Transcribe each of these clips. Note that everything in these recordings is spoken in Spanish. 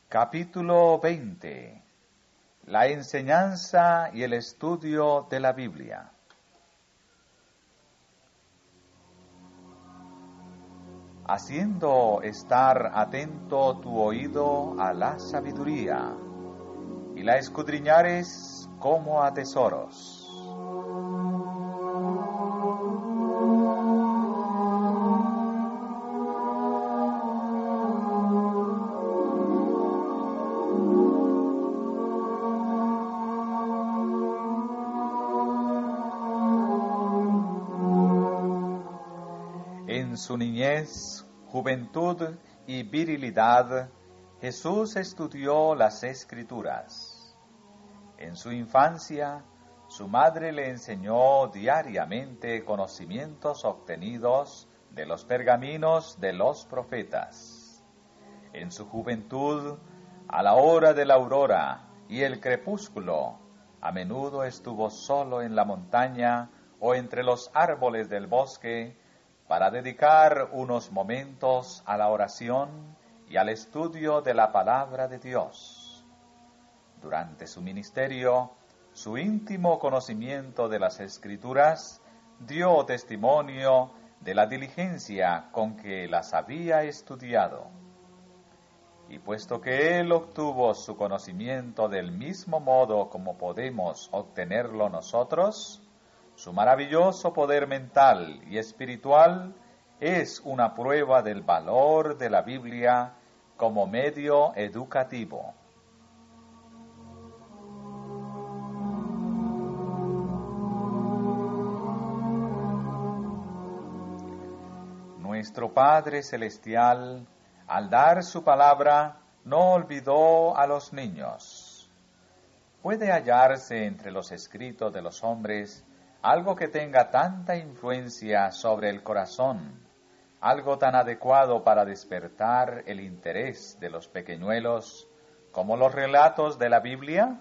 Capítulo 20. La enseñanza y el estudio de la Biblia. Haciendo estar atento tu oído a la sabiduría, y la escudriñares como a tesoros. En su niñez, juventud y virilidad, Jesús estudió las Escrituras. En su infancia, su madre le enseñó diariamente conocimientos obtenidos de los pergaminos de los profetas. En su juventud, a la hora de la aurora y el crepúsculo, a menudo estuvo solo en la montaña o entre los árboles del bosque, para dedicar unos momentos a la oración y al estudio de la palabra de Dios. Durante su ministerio, su íntimo conocimiento de las Escrituras dio testimonio de la diligencia con que las había estudiado. Y puesto que él obtuvo su conocimiento del mismo modo como podemos obtenerlo nosotros, su maravilloso poder mental y espiritual es una prueba del valor de la Biblia como medio educativo. Nuestro Padre Celestial, al dar su palabra, no olvidó a los niños. ¿Puede hallarse entre los escritos de los hombres algo que tenga tanta influencia sobre el corazón, algo tan adecuado para despertar el interés de los pequeñuelos como los relatos de la Biblia?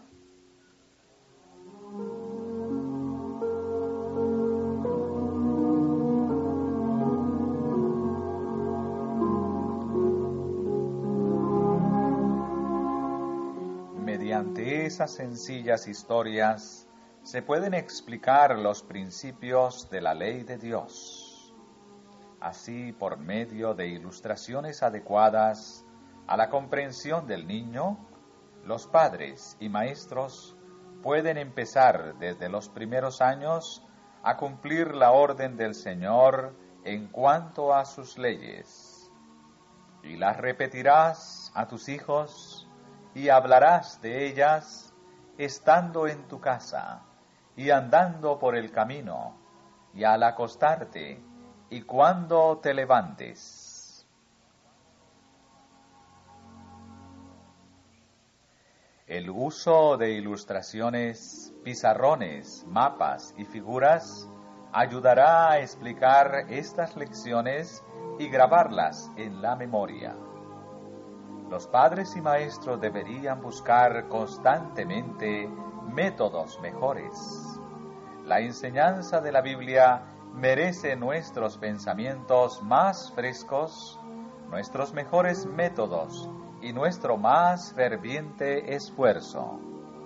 Mediante esas sencillas historias se pueden explicar los principios de la ley de Dios. Así, por medio de ilustraciones adecuadas a la comprensión del niño, los padres y maestros pueden empezar desde los primeros años a cumplir la orden del Señor en cuanto a sus leyes. Y las repetirás a tus hijos y hablarás de ellas estando en tu casa y andando por el camino, y al acostarte, y cuando te levantes. El uso de ilustraciones, pizarrones, mapas y figuras ayudará a explicar estas lecciones y grabarlas en la memoria. Los padres y maestros deberían buscar constantemente métodos mejores. La enseñanza de la Biblia merece nuestros pensamientos más frescos, nuestros mejores métodos y nuestro más ferviente esfuerzo.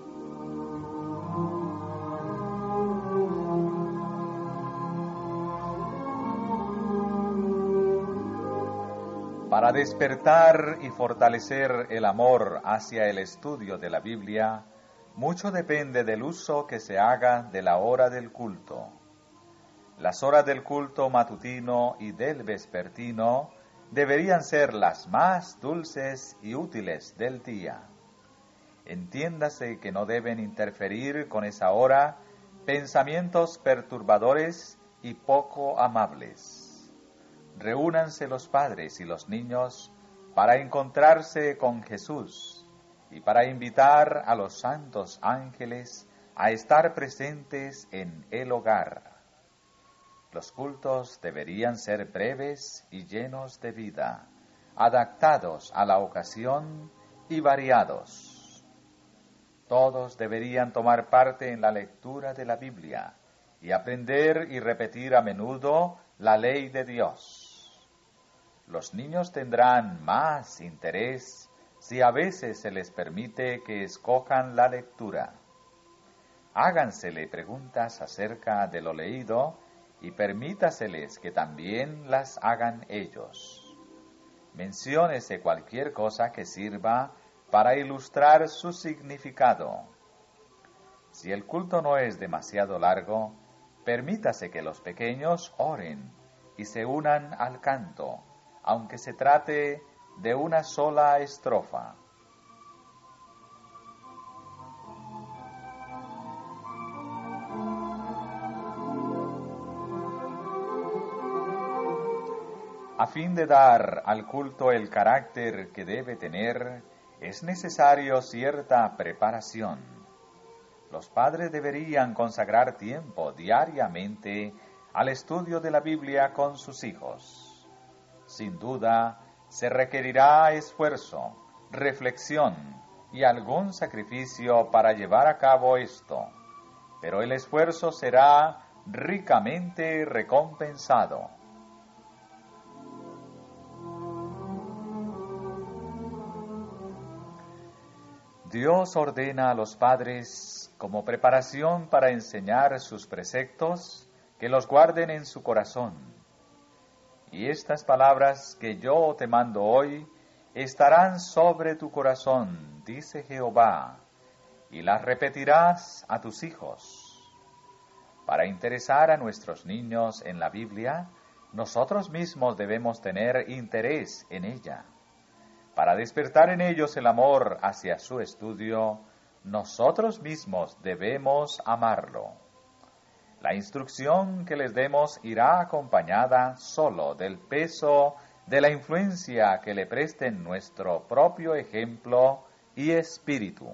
Para despertar y fortalecer el amor hacia el estudio de la Biblia, mucho depende del uso que se haga de la hora del culto. Las horas del culto matutino y del vespertino deberían ser las más dulces y útiles del día. Entiéndase que no deben interferir con esa hora pensamientos perturbadores y poco amables. Reúnanse los padres y los niños para encontrarse con Jesús y para invitar a los santos ángeles a estar presentes en el hogar. Los cultos deberían ser breves y llenos de vida, adaptados a la ocasión y variados. Todos deberían tomar parte en la lectura de la Biblia y aprender y repetir a menudo la ley de Dios. Los niños tendrán más interés si a veces se les permite que escojan la lectura. Hágansele preguntas acerca de lo leído y permítaseles que también las hagan ellos. Menciónese cualquier cosa que sirva para ilustrar su significado. Si el culto no es demasiado largo, permítase que los pequeños oren y se unan al canto, aunque se trate de una sola estrofa. A fin de dar al culto el carácter que debe tener, es necesario cierta preparación. Los padres deberían consagrar tiempo diariamente al estudio de la Biblia con sus hijos. Sin duda, se requerirá esfuerzo, reflexión y algún sacrificio para llevar a cabo esto, pero el esfuerzo será ricamente recompensado. Dios ordena a los padres, como preparación para enseñar sus preceptos, que los guarden en su corazón. Y estas palabras que yo te mando hoy estarán sobre tu corazón, dice Jehová, y las repetirás a tus hijos. Para interesar a nuestros niños en la Biblia, nosotros mismos debemos tener interés en ella. Para despertar en ellos el amor hacia su estudio, nosotros mismos debemos amarlo. La instrucción que les demos irá acompañada solo del peso de la influencia que le presten nuestro propio ejemplo y espíritu.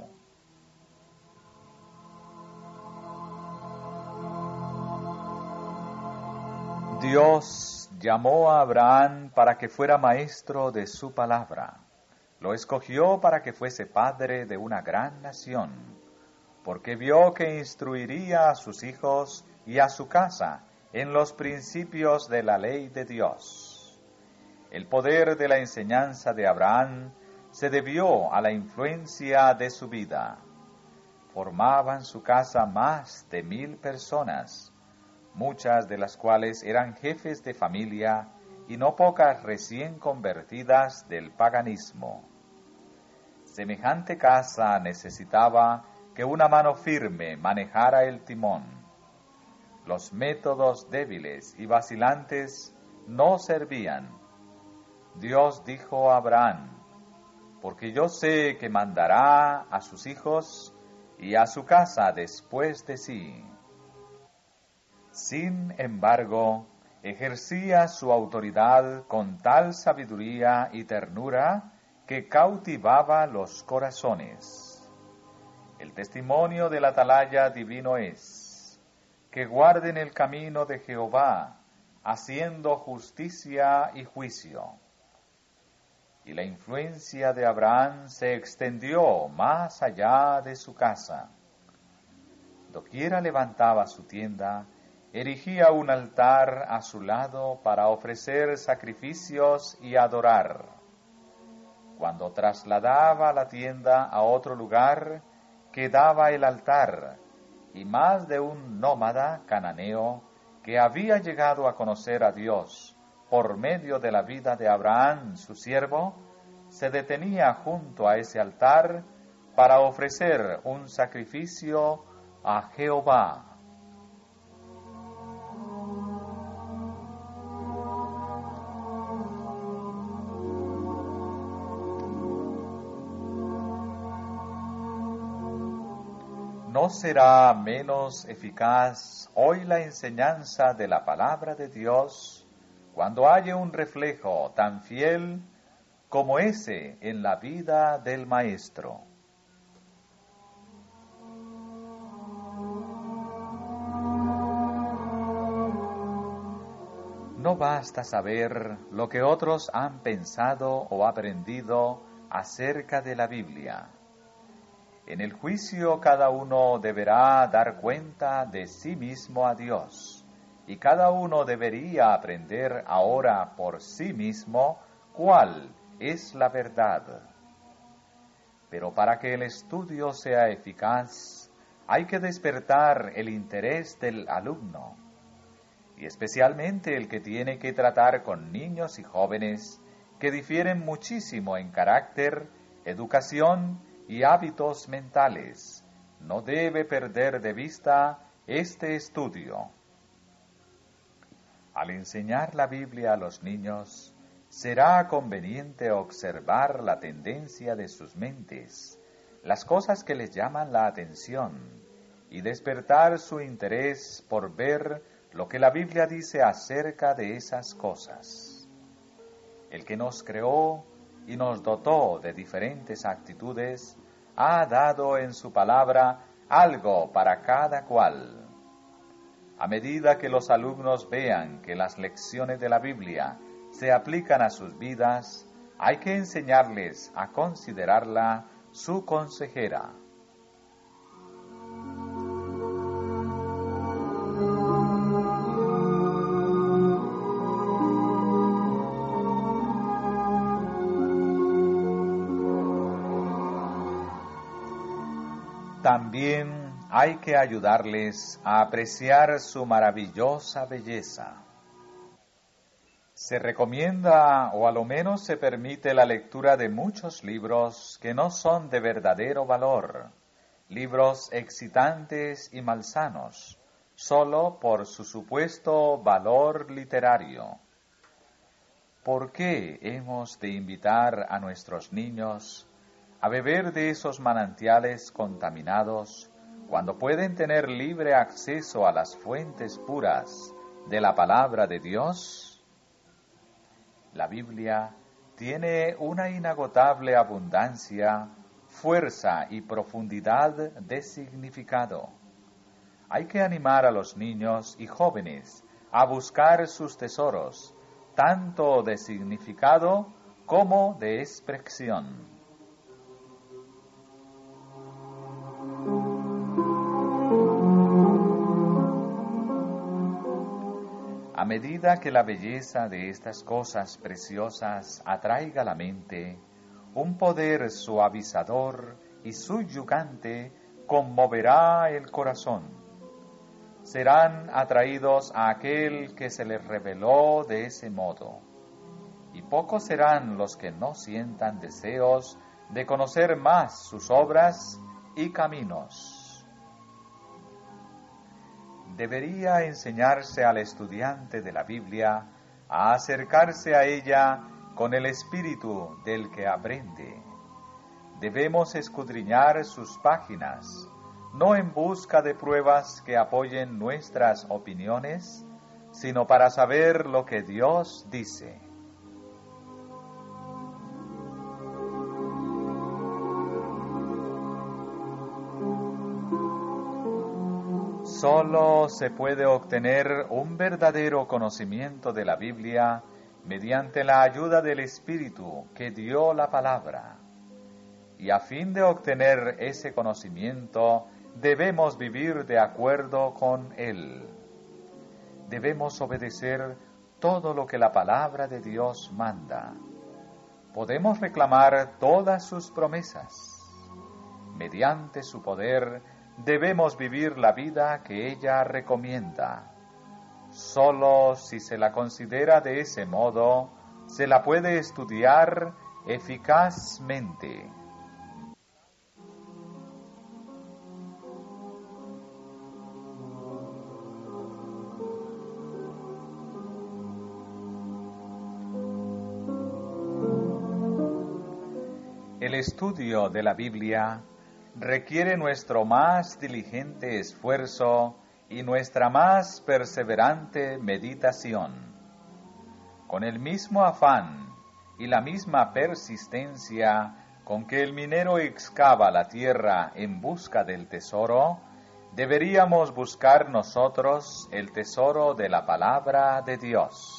Dios llamó a Abraham para que fuera maestro de su palabra. Lo escogió para que fuese padre de una gran nación, porque vio que instruiría a sus hijos y a su casa en los principios de la ley de Dios. El poder de la enseñanza de Abraham se debió a la influencia de su vida. Formaban su casa más de 1000 personas, muchas de las cuales eran jefes de familia y no pocas recién convertidas del paganismo. Semejante casa necesitaba que una mano firme manejara el timón. Los métodos débiles y vacilantes no servían. Dios dijo a Abraham, porque yo sé que mandará a sus hijos y a su casa después de sí. Sin embargo, ejercía su autoridad con tal sabiduría y ternura que cautivaba los corazones. El testimonio del atalaya divino es que guarden el camino de Jehová, haciendo justicia y juicio. Y la influencia de Abraham se extendió más allá de su casa. Doquiera levantaba su tienda, erigía un altar a su lado para ofrecer sacrificios y adorar. Cuando trasladaba la tienda a otro lugar, quedaba el altar, y más de un nómada cananeo que había llegado a conocer a Dios por medio de la vida de Abraham, su siervo, se detenía junto a ese altar para ofrecer un sacrificio a Jehová. ¿No será menos eficaz hoy la enseñanza de la palabra de Dios cuando haya un reflejo tan fiel como ese en la vida del Maestro? No basta saber lo que otros han pensado o aprendido acerca de la Biblia. En el juicio cada uno deberá dar cuenta de sí mismo a Dios, y cada uno debería aprender ahora por sí mismo cuál es la verdad. Pero para que el estudio sea eficaz, hay que despertar el interés del alumno, y especialmente el que tiene que tratar con niños y jóvenes que difieren muchísimo en carácter, educación y hábitos mentales. No debe perder de vista este estudio. Al enseñar la Biblia a los niños, será conveniente observar la tendencia de sus mentes, las cosas que les llaman la atención, y despertar su interés por ver lo que la Biblia dice acerca de esas cosas. El que nos creó y nos dotó de diferentes actitudes, ha dado en su palabra algo para cada cual. A medida que los alumnos vean que las lecciones de la Biblia se aplican a sus vidas, hay que enseñarles a considerarla su consejera. También hay que ayudarles a apreciar su maravillosa belleza. Se recomienda, o a lo menos se permite, la lectura de muchos libros que no son de verdadero valor, libros excitantes y malsanos, solo por su supuesto valor literario. ¿Por qué hemos de invitar a nuestros niños a beber de esos manantiales contaminados cuando pueden tener libre acceso a las fuentes puras de la palabra de Dios? La Biblia tiene una inagotable abundancia, fuerza y profundidad de significado. Hay que animar a los niños y jóvenes a buscar sus tesoros, tanto de significado como de expresión. A medida que la belleza de estas cosas preciosas atraiga la mente, un poder suavizador y subyugante conmoverá el corazón. Serán atraídos a aquel que se les reveló de ese modo, y pocos serán los que no sientan deseos de conocer más sus obras y caminos. Debería enseñarse al estudiante de la Biblia a acercarse a ella con el espíritu del que aprende. Debemos escudriñar sus páginas, no en busca de pruebas que apoyen nuestras opiniones, sino para saber lo que Dios dice. Solo se puede obtener un verdadero conocimiento de la Biblia mediante la ayuda del Espíritu que dio la palabra. Y a fin de obtener ese conocimiento, debemos vivir de acuerdo con él. Debemos obedecer todo lo que la palabra de Dios manda. Podemos reclamar todas sus promesas. Mediante su poder, debemos vivir la vida que ella recomienda. Solo si se la considera de ese modo, se la puede estudiar eficazmente. El estudio de la Biblia requiere nuestro más diligente esfuerzo y nuestra más perseverante meditación. Con el mismo afán y la misma persistencia con que el minero excava la tierra en busca del tesoro, deberíamos buscar nosotros el tesoro de la palabra de Dios.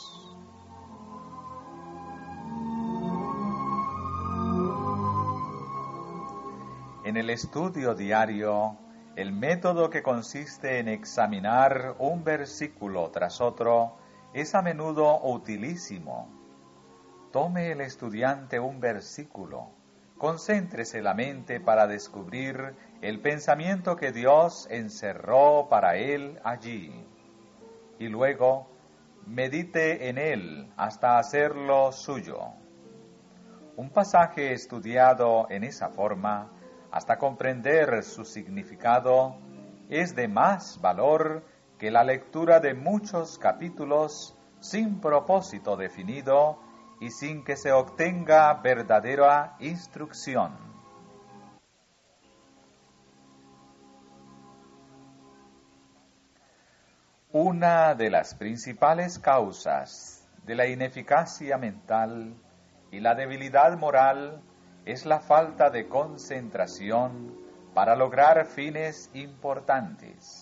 En el estudio diario, el método que consiste en examinar un versículo tras otro es a menudo utilísimo. Tome el estudiante un versículo concéntrese la mente para descubrir el pensamiento que Dios encerró para él allí, y luego medite en él hasta hacerlo suyo. Un pasaje estudiado en esa forma, hasta comprender su significado, es de más valor que la lectura de muchos capítulos sin propósito definido y sin que se obtenga verdadera instrucción. Una de las principales causas de la ineficacia mental y la debilidad moral es la falta de concentración para lograr fines importantes.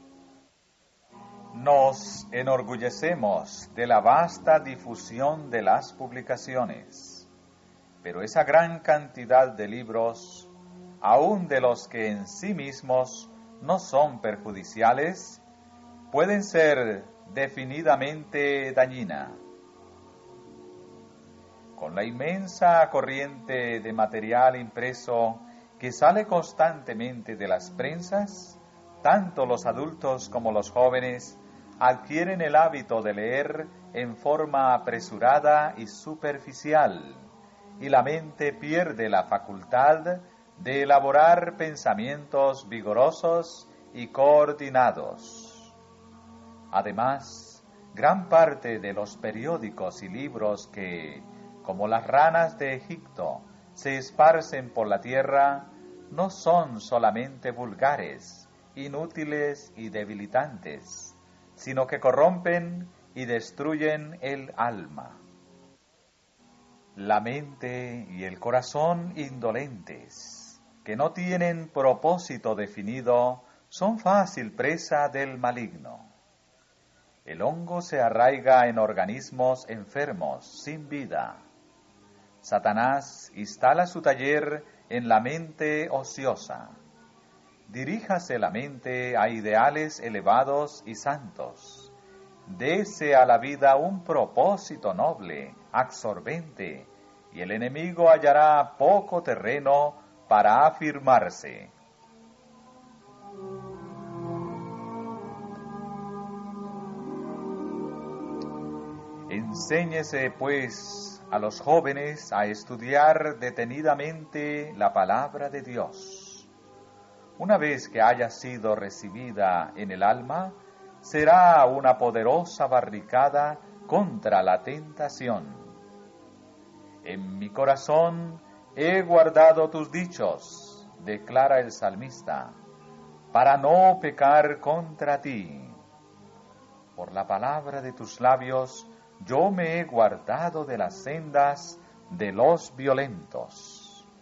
Nos enorgullecemos de la vasta difusión de las publicaciones, pero esa gran cantidad de libros, aun de los que en sí mismos no son perjudiciales, pueden ser definidamente dañina. Con la inmensa corriente de material impreso que sale constantemente de las prensas, tanto los adultos como los jóvenes adquieren el hábito de leer en forma apresurada y superficial, y la mente pierde la facultad de elaborar pensamientos vigorosos y coordinados. Además, gran parte de los periódicos y libros que, como las ranas de Egipto, se esparcen por la tierra, no son solamente vulgares, inútiles y debilitantes, sino que corrompen y destruyen el alma. La mente y el corazón indolentes, que no tienen propósito definido, son fácil presa del maligno. El hongo se arraiga en organismos enfermos, sin vida. Satanás instala su taller en la mente ociosa. Diríjase la mente a ideales elevados y santos. Dese a la vida un propósito noble, absorbente, y el enemigo hallará poco terreno para afirmarse. Enséñese, pues, a los jóvenes a estudiar detenidamente la palabra de Dios. Una vez que haya sido recibida en el alma, será una poderosa barricada contra la tentación. En mi corazón he guardado tus dichos, declara el salmista, para no pecar contra ti. Por la palabra de tus labios, yo me he guardado de las sendas de los violentos.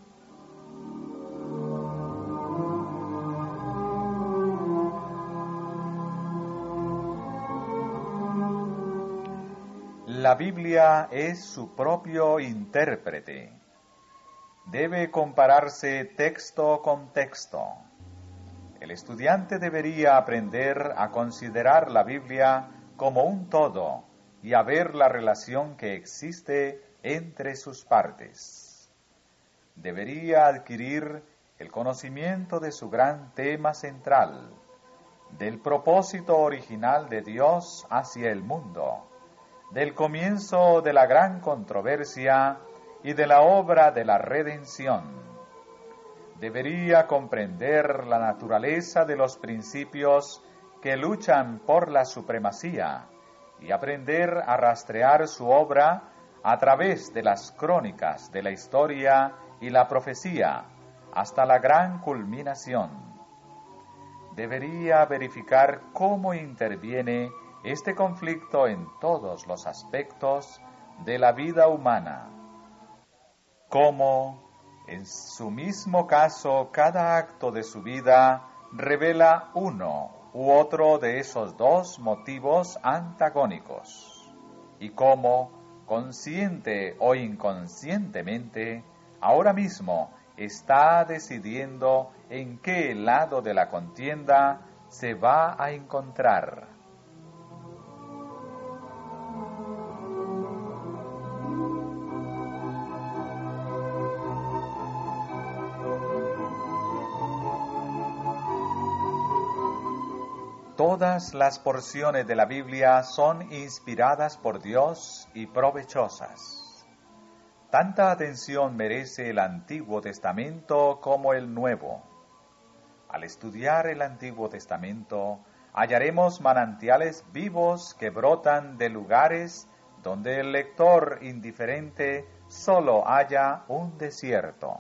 La Biblia es su propio intérprete. Debe compararse texto con texto. El estudiante debería aprender a considerar la Biblia como un todo y a ver la relación que existe entre sus partes. Debería adquirir el conocimiento de su gran tema central, del propósito original de Dios hacia el mundo, del comienzo de la gran controversia y de la obra de la redención. Debería comprender la naturaleza de los principios que luchan por la supremacía y aprender a rastrear su obra a través de las crónicas de la historia y la profecía hasta la gran culminación. Debería verificar cómo interviene este conflicto en todos los aspectos de la vida humana. Cómo, en su mismo caso, cada acto de su vida revela uno u otro de esos dos motivos antagónicos. Y cómo, consciente o inconscientemente, ahora mismo está decidiendo en qué lado de la contienda se va a encontrar. Todas las porciones de la Biblia son inspiradas por Dios y provechosas. Tanta atención merece el Antiguo Testamento como el Nuevo. Al estudiar el Antiguo Testamento, hallaremos manantiales vivos que brotan de lugares donde el lector indiferente solo halla un desierto.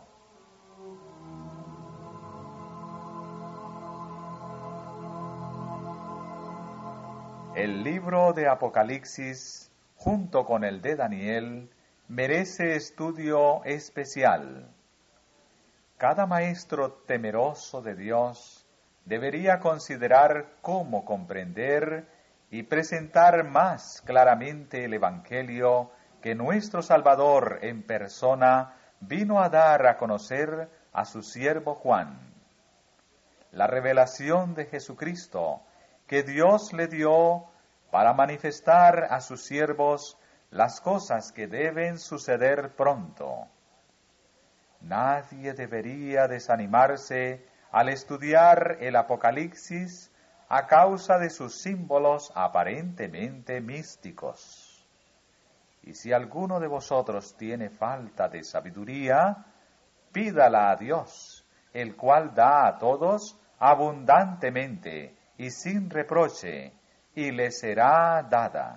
El libro de Apocalipsis, junto con el de Daniel, merece estudio especial. Cada maestro temeroso de Dios debería considerar cómo comprender y presentar más claramente el Evangelio que nuestro Salvador en persona vino a dar a conocer a su siervo Juan. La revelación de Jesucristo que Dios le dio para manifestar a sus siervos las cosas que deben suceder pronto. Nadie debería desanimarse al estudiar el Apocalipsis a causa de sus símbolos aparentemente místicos. Y si alguno de vosotros tiene falta de sabiduría, pídala a Dios, el cual da a todos abundantemente y sin reproche, y le será dada.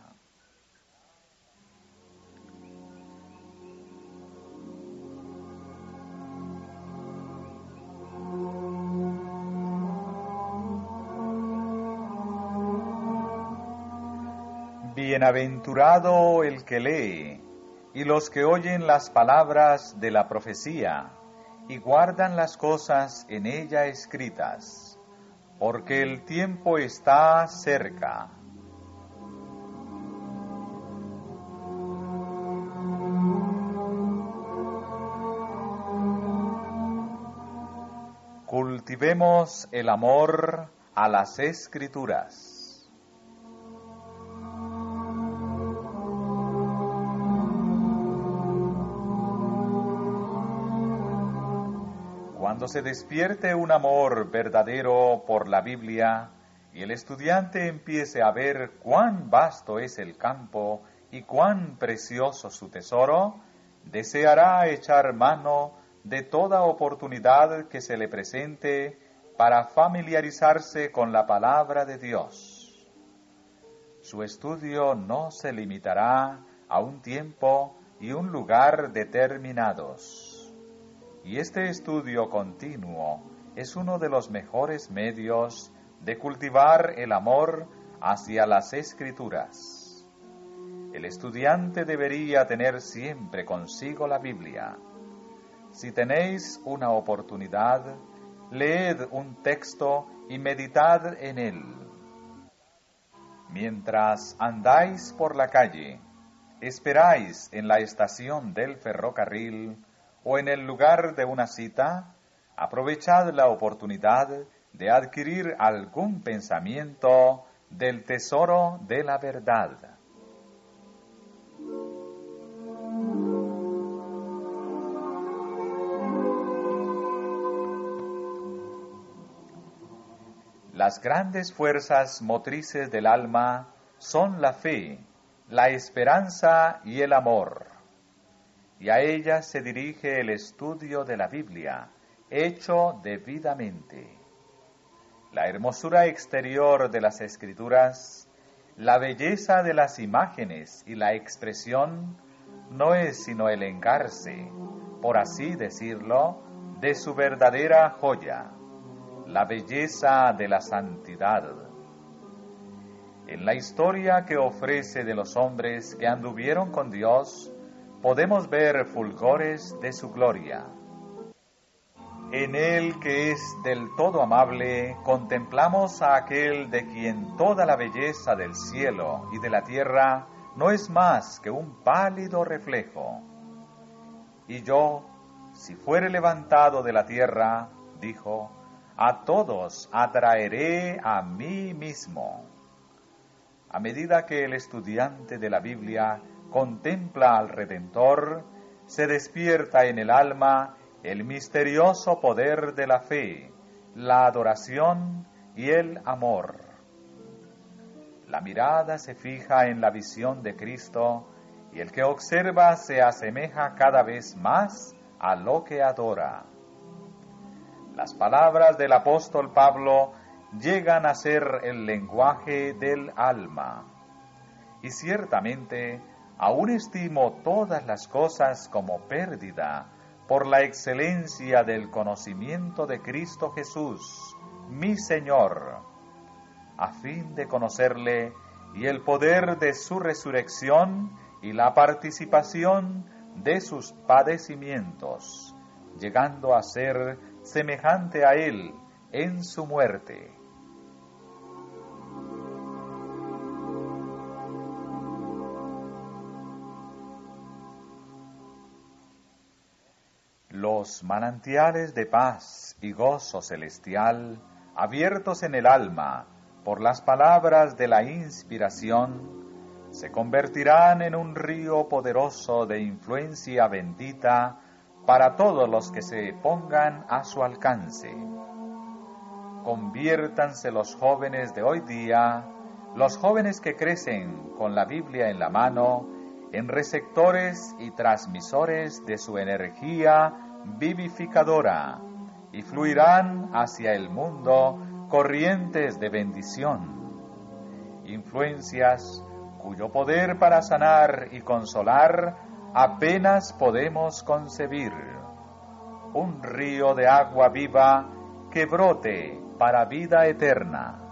Bienaventurado el que lee, y los que oyen las palabras de la profecía, y guardan las cosas en ella escritas, porque el tiempo está cerca. Cultivemos el amor a las Escrituras. Cuando se despierte un amor verdadero por la Biblia y el estudiante empiece a ver cuán vasto es el campo y cuán precioso su tesoro, deseará echar mano de toda oportunidad que se le presente para familiarizarse con la palabra de Dios. Su estudio no se limitará a un tiempo y un lugar determinados. Y este estudio continuo es uno de los mejores medios de cultivar el amor hacia las Escrituras. El estudiante debería tener siempre consigo la Biblia. Si tenéis una oportunidad, leed un texto y meditad en él. Mientras andáis por la calle, esperáis en la estación del ferrocarril o en el lugar de una cita, aprovechad la oportunidad de adquirir algún pensamiento del tesoro de la verdad. Las grandes fuerzas motrices del alma son la fe, la esperanza y el amor. Y a ellas se dirige el estudio de la Biblia, hecho debidamente. La hermosura exterior de las Escrituras, la belleza de las imágenes y la expresión no es sino el engarce, por así decirlo, de su verdadera joya, la belleza de la santidad. En la historia que ofrece de los hombres que anduvieron con Dios, podemos ver fulgores de su gloria. En Él, que es del todo amable, contemplamos a aquel de quien toda la belleza del cielo y de la tierra no es más que un pálido reflejo. Y yo, si fuere levantado de la tierra, dijo, a todos atraeré a mí mismo. A medida que el estudiante de la Biblia contempla al Redentor, se despierta en el alma el misterioso poder de la fe, la adoración y el amor. La mirada se fija en la visión de Cristo y el que observa se asemeja cada vez más a lo que adora. Las palabras del apóstol Pablo llegan a ser el lenguaje del alma. Y ciertamente, aún estimo todas las cosas como pérdida por la excelencia del conocimiento de Cristo Jesús, mi Señor, a fin de conocerle y el poder de su resurrección y la participación de sus padecimientos, llegando a ser semejante a él en su muerte. Los manantiales de paz y gozo celestial, abiertos en el alma por las palabras de la inspiración, se convertirán en un río poderoso de influencia bendita para todos los que se pongan a su alcance. Conviértanse los jóvenes de hoy día, los jóvenes que crecen con la Biblia en la mano, en receptores y transmisores de su energía vivificadora, y fluirán hacia el mundo corrientes de bendición, influencias cuyo poder para sanar y consolar apenas podemos concebir. Un río de agua viva que brote para vida eterna.